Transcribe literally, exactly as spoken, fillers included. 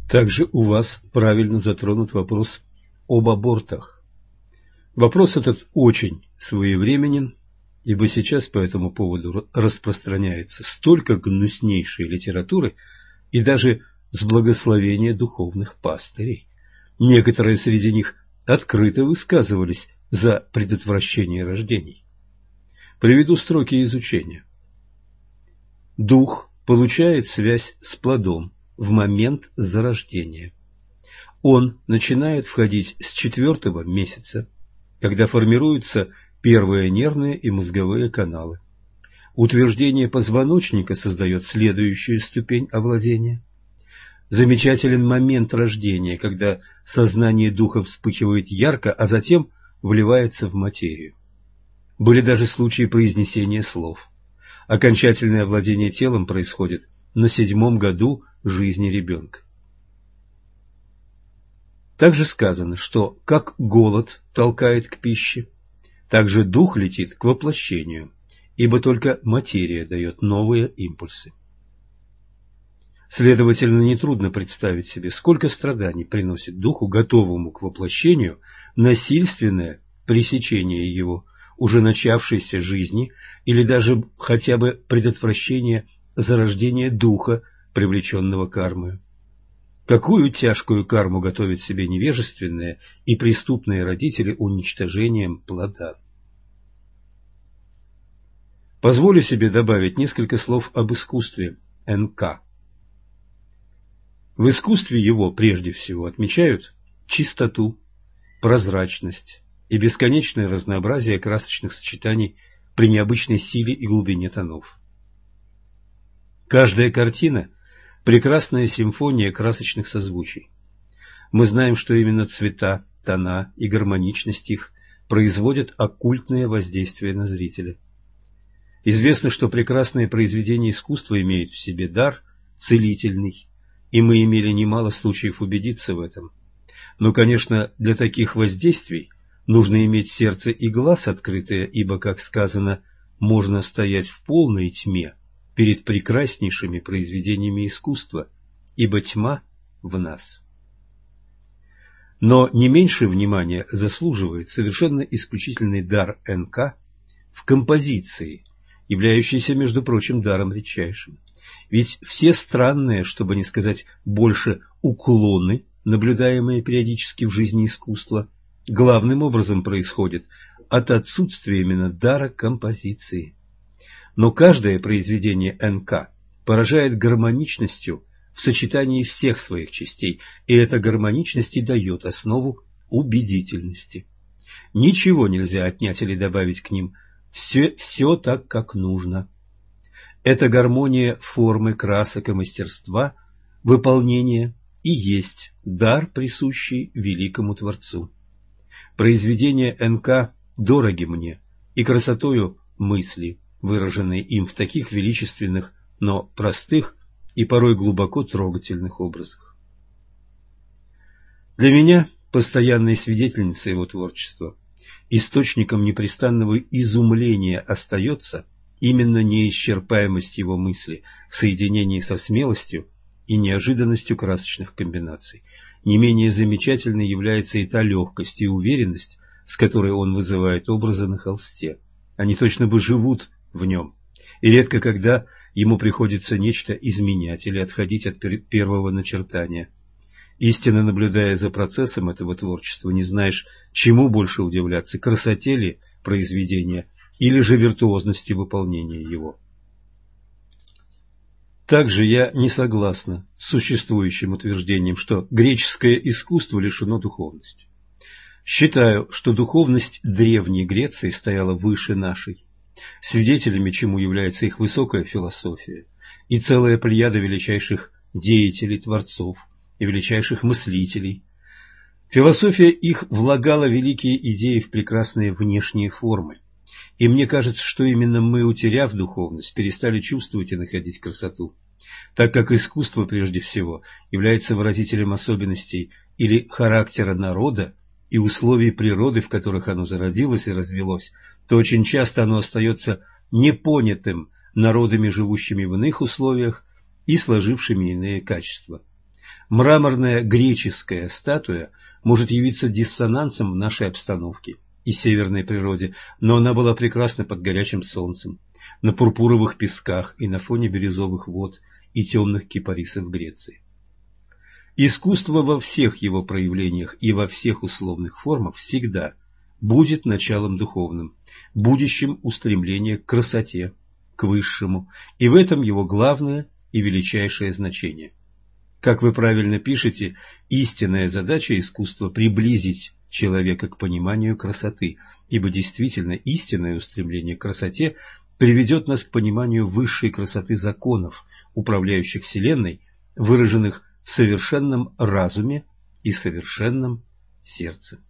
Также у вас правильно затронут вопрос об абортах. Вопрос этот очень своевременен, ибо сейчас по этому поводу распространяется столько гнуснейшей литературы и даже с благословения духовных пастырей. Некоторые среди них открыто высказывались за предотвращение рождений. Приведу строки из учения. Дух получает связь с плодом в момент зарождения. Он начинает входить с четвертого месяца, когда формируются первые нервные и мозговые каналы. Утверждение позвоночника создает следующую ступень овладения. Замечателен момент рождения, когда сознание духа вспыхивает ярко, а затем вливается в материю. Были даже случаи произнесения слов. Окончательное овладение телом происходит на седьмом году жизни ребенка. Также сказано, что как голод толкает к пище, так же дух летит к воплощению, ибо только материя дает новые импульсы. Следовательно, нетрудно представить себе, сколько страданий приносит духу, готовому к воплощению, насильственное пресечение его, уже начавшейся жизни, или даже хотя бы предотвращение зарождения духа, привлеченного кармой. Какую тяжкую карму готовят себе невежественные и преступные родители уничтожением плода? Позволю себе добавить несколько слов об искусстве эн ка. В искусстве его прежде всего отмечают чистоту, прозрачность и бесконечное разнообразие красочных сочетаний при необычной силе и глубине тонов. Каждая картина – прекрасная симфония красочных созвучий. Мы знаем, что именно цвета, тона и гармоничность их производят оккультное воздействие на зрителя. Известно, что прекрасное произведение искусства имеет в себе дар целительный, и мы имели немало случаев убедиться в этом. Но, конечно, для таких воздействий нужно иметь сердце и глаз открытые, ибо, как сказано, можно стоять в полной тьме перед прекраснейшими произведениями искусства, ибо тьма в нас. Но не меньше внимания заслуживает совершенно исключительный дар эн ка в композиции, являющийся, между прочим, даром редчайшим. Ведь все странные, чтобы не сказать больше, уклоны, наблюдаемые периодически в жизни искусства, главным образом происходят от отсутствия именно дара композиции. Но каждое произведение эн ка поражает гармоничностью в сочетании всех своих частей, и эта гармоничность и дает основу убедительности. Ничего нельзя отнять или добавить к ним, все, все так, как нужно. Эта гармония формы, красок и мастерства, выполнения и есть дар, присущий великому Творцу. Произведения эн ка дороги мне и красотою мысли, выраженные им в таких величественных, но простых и порой глубоко трогательных образах. Для меня, постоянной свидетельницей его творчества, источником непрестанного изумления остается именно неисчерпаемость его мысли в соединении со смелостью и неожиданностью красочных комбинаций. Не менее замечательной является и та легкость и уверенность, с которой он вызывает образы на холсте. Они точно бы живут в нем, и редко когда ему приходится нечто изменять или отходить от первого начертания. Истинно наблюдая за процессом этого творчества, не знаешь, чему больше удивляться, красоте ли произведения или же виртуозности выполнения его. Также я не согласна с существующим утверждением, что греческое искусство лишено духовности. Считаю, что духовность Древней Греции стояла выше нашей, свидетелями чему является их высокая философия и целая плеяда величайших деятелей, творцов и величайших мыслителей. Философия их влагала великие идеи в прекрасные внешние формы. И мне кажется, что именно мы, утеряв духовность, перестали чувствовать и находить красоту, так как искусство, прежде всего, является выразителем особенностей или характера народа и условий природы, в которых оно зародилось и развелось, то очень часто оно остается непонятым народами, живущими в иных условиях и сложившими иные качества. Мраморная греческая статуя может явиться диссонансом в нашей обстановке и северной природе, но она была прекрасна под горячим солнцем, на пурпуровых песках и на фоне бирюзовых вод и темных кипарисов Греции. Искусство во всех его проявлениях и во всех условных формах всегда будет началом духовным, будущим устремление к красоте, к высшему, и в этом его главное и величайшее значение. Как вы правильно пишете, истинная задача искусства – приблизить человека к пониманию красоты, ибо действительно истинное устремление к красоте приведет нас к пониманию высшей красоты законов, управляющих Вселенной, выраженных в совершенном разуме и совершенном сердце.